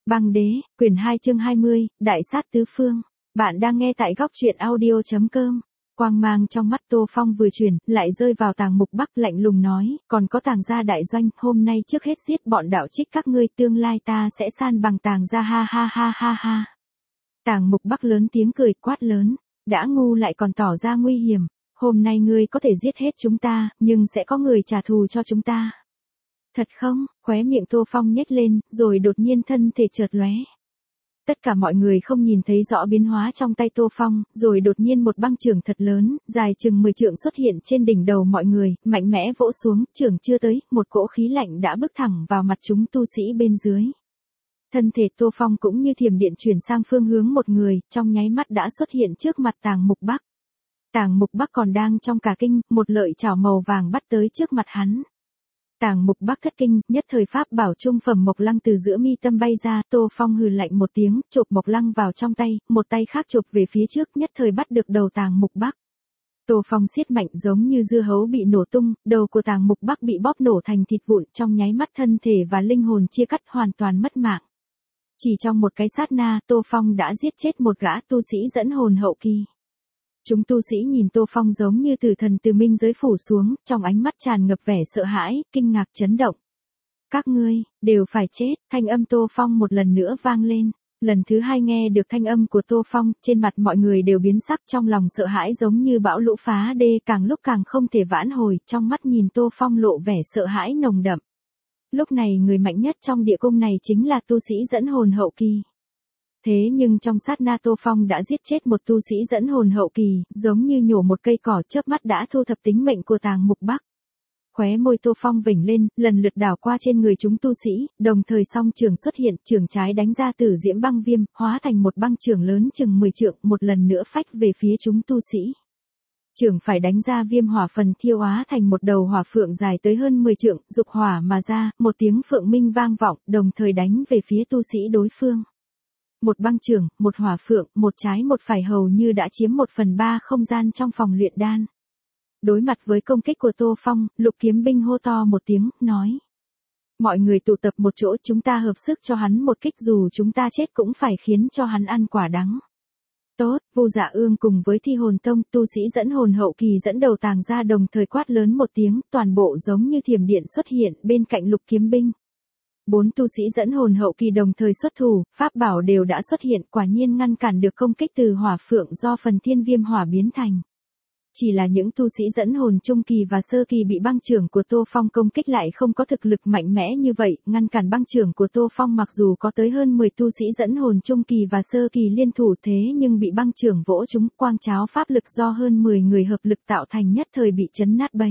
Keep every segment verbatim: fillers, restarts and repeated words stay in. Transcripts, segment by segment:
Băng đế, quyển hai chương hai mươi, Đại sát tứ phương. Bạn đang nghe tại góc truyện audio chấm com. Quang mang trong mắt Tô Phong vừa chuyển, lại rơi vào Tàng Mục Bắc lạnh lùng nói, còn có Tàng gia đại doanh, hôm nay trước hết giết bọn đạo trích các ngươi, tương lai ta sẽ san bằng Tàng gia, ha ha ha ha ha. Tàng Mục Bắc lớn tiếng cười quát lớn, đã ngu lại còn tỏ ra nguy hiểm, hôm nay ngươi có thể giết hết chúng ta, nhưng sẽ có người trả thù cho chúng ta. Thật không? Khóe miệng Tô Phong nhếch lên, rồi đột nhiên thân thể chợt lóe. Tất cả mọi người không nhìn thấy rõ biến hóa trong tay Tô Phong, rồi đột nhiên một băng chưởng thật lớn, dài chừng mười trượng xuất hiện trên đỉnh đầu mọi người, mạnh mẽ vỗ xuống, chưởng chưa tới, một cỗ khí lạnh đã bước thẳng vào mặt chúng tu sĩ bên dưới. Thân thể Tô Phong cũng như thiểm điện chuyển sang phương hướng một người, trong nháy mắt đã xuất hiện trước mặt Tàng Mục Bắc. Tàng Mục Bắc còn đang trong cả kinh, một lợi chảo màu vàng bắt tới trước mặt hắn. Tàng Mục Bắc thất kinh, nhất thời pháp bảo trung phẩm Mộc Lăng từ giữa mi tâm bay ra, Tô Phong hừ lạnh một tiếng, chộp Mộc Lăng vào trong tay, một tay khác chộp về phía trước, nhất thời bắt được đầu Tàng Mục Bắc. Tô Phong siết mạnh giống như dưa hấu bị nổ tung, đầu của Tàng Mục Bắc bị bóp nổ thành thịt vụn, trong nháy mắt thân thể và linh hồn chia cắt, hoàn toàn mất mạng. Chỉ trong một cái sát na, Tô Phong đã giết chết một gã tu sĩ dẫn hồn hậu kỳ. Chúng tu sĩ nhìn Tô Phong giống như tử thần từ minh giới phủ xuống, trong ánh mắt tràn ngập vẻ sợ hãi, kinh ngạc chấn động. Các ngươi, đều phải chết, thanh âm Tô Phong một lần nữa vang lên. Lần thứ hai nghe được thanh âm của Tô Phong, trên mặt mọi người đều biến sắc, trong lòng sợ hãi giống như bão lũ phá đê, càng lúc càng không thể vãn hồi, trong mắt nhìn Tô Phong lộ vẻ sợ hãi nồng đậm. Lúc này người mạnh nhất trong địa cung này chính là tu sĩ dẫn hồn hậu kỳ. Thế nhưng trong sát na Tô Phong đã giết chết một tu sĩ dẫn hồn hậu kỳ, giống như nhổ một cây cỏ, chớp mắt đã thu thập tính mệnh của Tàng Mục Bắc. Khóe môi Tô Phong vểnh lên, lần lượt đảo qua trên người chúng tu sĩ, đồng thời song trường xuất hiện, trường trái đánh ra Tử Diễm Băng Viêm, hóa thành một băng trường lớn chừng mười trượng, một lần nữa phách về phía chúng tu sĩ. Trường phải đánh ra Viêm Hỏa Phần Thiêu hóa thành một đầu hỏa phượng dài tới hơn mười trượng, dục hỏa mà ra, một tiếng phượng minh vang vọng, đồng thời đánh về phía tu sĩ đối phương. Một băng chưởng, một hỏa phượng, một trái một phải hầu như đã chiếm một phần ba không gian trong phòng luyện đan. Đối mặt với công kích của Tô Phong, Lục Kiếm Binh hô to một tiếng, nói. Mọi người tụ tập một chỗ, chúng ta hợp sức cho hắn một kích, dù chúng ta chết cũng phải khiến cho hắn ăn quả đắng. Tốt, Vu Dạ Ương cùng với Thi Hồn Tông, tu sĩ dẫn hồn hậu kỳ dẫn đầu Tàng gia đồng thời quát lớn một tiếng, toàn bộ giống như thiểm điện xuất hiện bên cạnh Lục Kiếm Binh. Bốn tu sĩ dẫn hồn hậu kỳ đồng thời xuất thủ, pháp bảo đều đã xuất hiện, quả nhiên ngăn cản được công kích từ hỏa phượng do phần thiên viêm hỏa biến thành. Chỉ là những tu sĩ dẫn hồn trung kỳ và sơ kỳ bị băng chưởng của Tô Phong công kích lại không có thực lực mạnh mẽ như vậy, ngăn cản băng chưởng của Tô Phong mặc dù có tới hơn mười tu sĩ dẫn hồn trung kỳ và sơ kỳ liên thủ thế nhưng bị băng chưởng vỗ chúng, quang cháo pháp lực do hơn mười người hợp lực tạo thành nhất thời bị chấn nát bấy.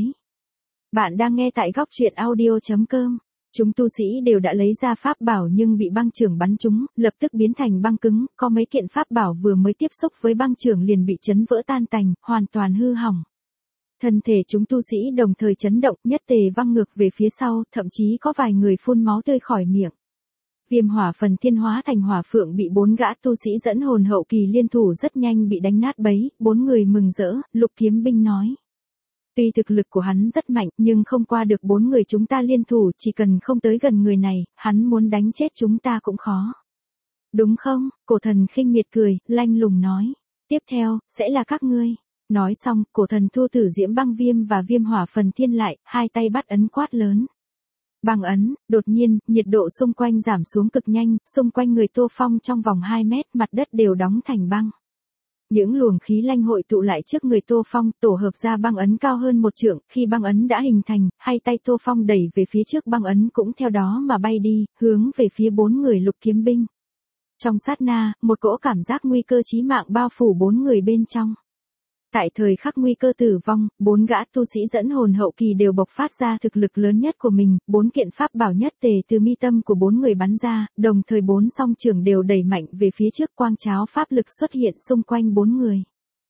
Bạn đang nghe tại góc truyện audio chấm com. Chúng tu sĩ đều đã lấy ra pháp bảo nhưng bị băng chưởng bắn chúng, lập tức biến thành băng cứng, có mấy kiện pháp bảo vừa mới tiếp xúc với băng chưởng liền bị chấn vỡ tan tành, hoàn toàn hư hỏng. Thân thể chúng tu sĩ đồng thời chấn động, nhất tề văng ngược về phía sau, thậm chí có vài người phun máu tươi khỏi miệng. Viêm hỏa phần thiên hóa thành hỏa phượng bị bốn gã tu sĩ dẫn hồn hậu kỳ liên thủ rất nhanh bị đánh nát bấy, bốn người mừng rỡ, Lục Kiếm Binh nói. Tuy thực lực của hắn rất mạnh nhưng không qua được bốn người chúng ta liên thủ, chỉ cần không tới gần người này, hắn muốn đánh chết chúng ta cũng khó. Đúng không? Cổ thần khinh miệt cười, lanh lùng nói. Tiếp theo, sẽ là các ngươi. Nói xong, cổ thần thu Tử Diễm Băng Viêm và Viêm Hỏa Phần Thiên lại, hai tay bắt ấn quát lớn. Băng ấn, đột nhiên, nhiệt độ xung quanh giảm xuống cực nhanh, xung quanh người Tô Phong trong vòng hai mét, mặt đất đều đóng thành băng. Những luồng khí lanh hội tụ lại trước người Tô Phong, tổ hợp ra băng ấn cao hơn một trượng, khi băng ấn đã hình thành, hai tay Tô Phong đẩy về phía trước, băng ấn cũng theo đó mà bay đi, hướng về phía bốn người Lục Kiếm Binh. Trong sát na, một cỗ cảm giác nguy cơ chí mạng bao phủ bốn người bên trong. Tại thời khắc nguy cơ tử vong, bốn gã tu sĩ dẫn hồn hậu kỳ đều bộc phát ra thực lực lớn nhất của mình, bốn kiện pháp bảo nhất tề từ mi tâm của bốn người bắn ra, đồng thời bốn song trường đều đẩy mạnh về phía trước, quang cháo pháp lực xuất hiện xung quanh bốn người.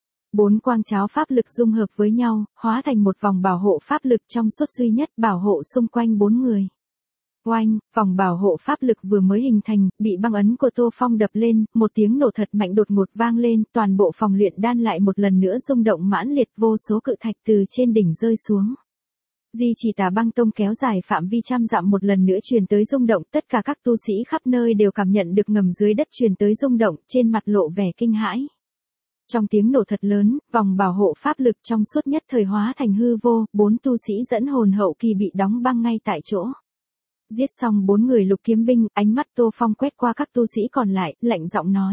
Bốn quang cháo pháp lực dung hợp với nhau, hóa thành một vòng bảo hộ pháp lực trong suốt duy nhất bảo hộ xung quanh bốn người. Oanh, vòng bảo hộ pháp lực vừa mới hình thành, bị băng ấn của Tô Phong đập lên, một tiếng nổ thật mạnh đột ngột vang lên, toàn bộ phòng luyện đan lại một lần nữa rung động mãnh liệt, vô số cự thạch từ trên đỉnh rơi xuống. Di chỉ Tà Băng Tông kéo dài phạm vi trăm dặm một lần nữa truyền tới rung động, tất cả các tu sĩ khắp nơi đều cảm nhận được ngầm dưới đất truyền tới rung động, trên mặt lộ vẻ kinh hãi. Trong tiếng nổ thật lớn, vòng bảo hộ pháp lực trong suốt nhất thời hóa thành hư vô, bốn tu sĩ dẫn hồn hậu kỳ bị đóng băng ngay tại chỗ. Giết xong bốn người lục kiếm binh, ánh mắt Tô Phong quét qua các tu sĩ còn lại, lạnh giọng nói.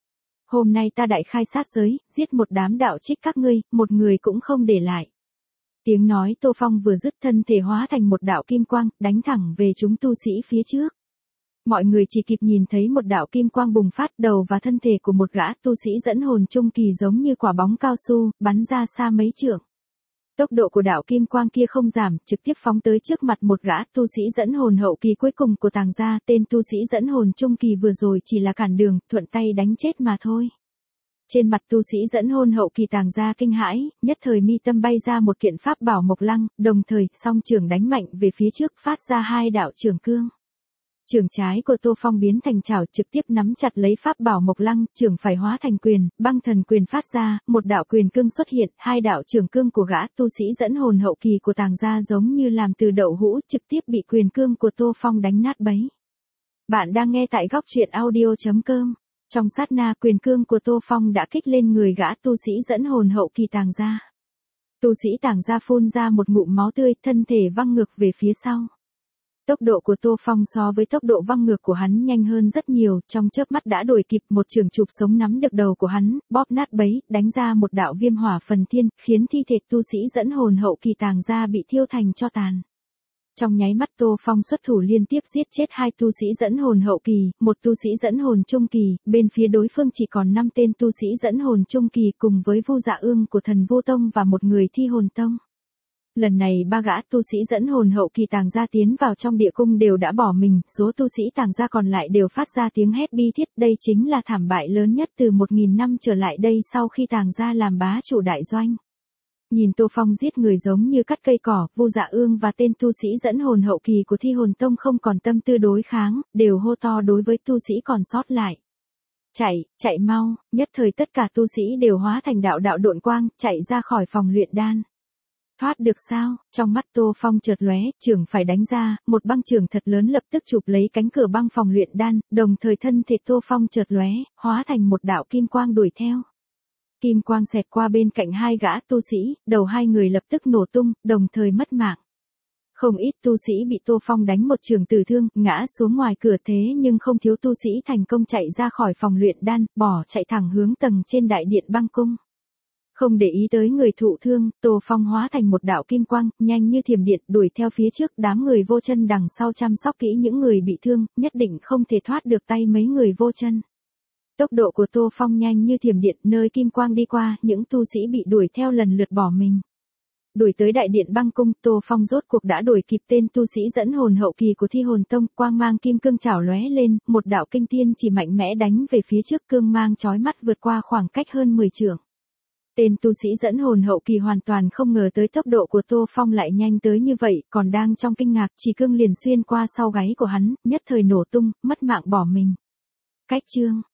Hôm nay ta đại khai sát giới, giết một đám đạo trích các ngươi, một người cũng không để lại. Tiếng nói Tô Phong vừa dứt, thân thể hóa thành một đạo kim quang, đánh thẳng về chúng tu sĩ phía trước. Mọi người chỉ kịp nhìn thấy một đạo kim quang bùng phát, đầu và thân thể của một gã tu sĩ dẫn hồn trung kỳ giống như quả bóng cao su, bắn ra xa mấy trượng. Tốc độ của đạo kim quang kia không giảm, trực tiếp phóng tới trước mặt một gã tu sĩ dẫn hồn hậu kỳ cuối cùng của Tàng gia, tên tu sĩ dẫn hồn trung kỳ vừa rồi chỉ là cản đường, thuận tay đánh chết mà thôi. Trên mặt tu sĩ dẫn hồn hậu kỳ Tàng gia kinh hãi, nhất thời mi tâm bay ra một kiện pháp bảo mộc lăng, đồng thời song trường đánh mạnh về phía trước, phát ra hai đạo trường cương. Trường trái của Tô Phong biến thành chảo, trực tiếp nắm chặt lấy pháp bảo mộc lăng, trường phải hóa thành quyền, băng thần quyền phát ra, một đạo quyền cương xuất hiện, hai đạo trường cương của gã tu sĩ dẫn hồn hậu kỳ của Tàng gia giống như làm từ đậu hũ, trực tiếp bị quyền cương của Tô Phong đánh nát bấy. Bạn đang nghe tại góc truyện audio chấm com. Trong sát na, quyền cương của Tô Phong đã kích lên người gã tu sĩ dẫn hồn hậu kỳ Tàng gia. Tu sĩ Tàng gia phun ra một ngụm máu tươi, thân thể văng ngược về phía sau. Tốc độ của Tô Phong so với tốc độ văng ngược của hắn nhanh hơn rất nhiều, trong chớp mắt đã đuổi kịp, một trường chụp sống nắm được đầu của hắn, bóp nát bấy, đánh ra một đạo viêm hỏa phần thiên, khiến thi thể tu sĩ dẫn hồn hậu kỳ Tàng gia bị thiêu thành tro tàn. Trong nháy mắt Tô Phong xuất thủ liên tiếp giết chết hai tu sĩ dẫn hồn hậu kỳ, một tu sĩ dẫn hồn trung kỳ, bên phía đối phương chỉ còn năm tên tu sĩ dẫn hồn trung kỳ cùng với Vu Dạ Ương của Thần Vu Tông và một người Thi Hồn Tông. Lần này ba gã tu sĩ dẫn hồn hậu kỳ Tàng gia tiến vào trong địa cung đều đã bỏ mình, số tu sĩ Tàng gia còn lại đều phát ra tiếng hét bi thiết, đây chính là thảm bại lớn nhất từ một nghìn năm trở lại đây sau khi Tàng gia làm bá chủ đại doanh. Nhìn Tô Phong giết người giống như cắt cây cỏ, Vu Dạ Ương và tên tu sĩ dẫn hồn hậu kỳ của Thi Hồn Tông không còn tâm tư đối kháng, đều hô to đối với tu sĩ còn sót lại. Chạy, chạy mau, nhất thời tất cả tu sĩ đều hóa thành đạo đạo độn quang, chạy ra khỏi phòng luyện đan. Thoát được sao? Trong mắt Tô Phong chợt lóe, trường phải đánh ra, một băng trường thật lớn lập tức chụp lấy cánh cửa băng phòng luyện đan, đồng thời thân thể Tô Phong chợt lóe, hóa thành một đạo kim quang đuổi theo. Kim quang xẹt qua bên cạnh hai gã tu sĩ, đầu hai người lập tức nổ tung, đồng thời mất mạng. Không ít tu sĩ bị Tô Phong đánh một trường tử thương, ngã xuống ngoài cửa, thế nhưng không thiếu tu sĩ thành công chạy ra khỏi phòng luyện đan, bỏ chạy thẳng hướng tầng trên đại điện băng cung. Không để ý tới người thụ thương, Tô Phong hóa thành một đạo kim quang, nhanh như thiểm điện, đuổi theo phía trước, đám người vô chân đằng sau chăm sóc kỹ những người bị thương, nhất định không thể thoát được tay mấy người vô chân. Tốc độ của Tô Phong nhanh như thiểm điện, nơi kim quang đi qua, những tu sĩ bị đuổi theo lần lượt bỏ mình. Đuổi tới đại điện băng cung, Tô Phong rốt cuộc đã đuổi kịp tên tu sĩ dẫn hồn hậu kỳ của Thi Hồn Tông, quang mang kim cương chảo lóe lên, một đạo kinh thiên chỉ mạnh mẽ đánh về phía trước, cương mang chói mắt vượt qua khoảng cách hơn mười trượng. Tên tu sĩ dẫn hồn hậu kỳ hoàn toàn không ngờ tới tốc độ của Tô Phong lại nhanh tới như vậy, còn đang trong kinh ngạc, chỉ cương liền xuyên qua sau gáy của hắn, nhất thời nổ tung, mất mạng bỏ mình. Cách chương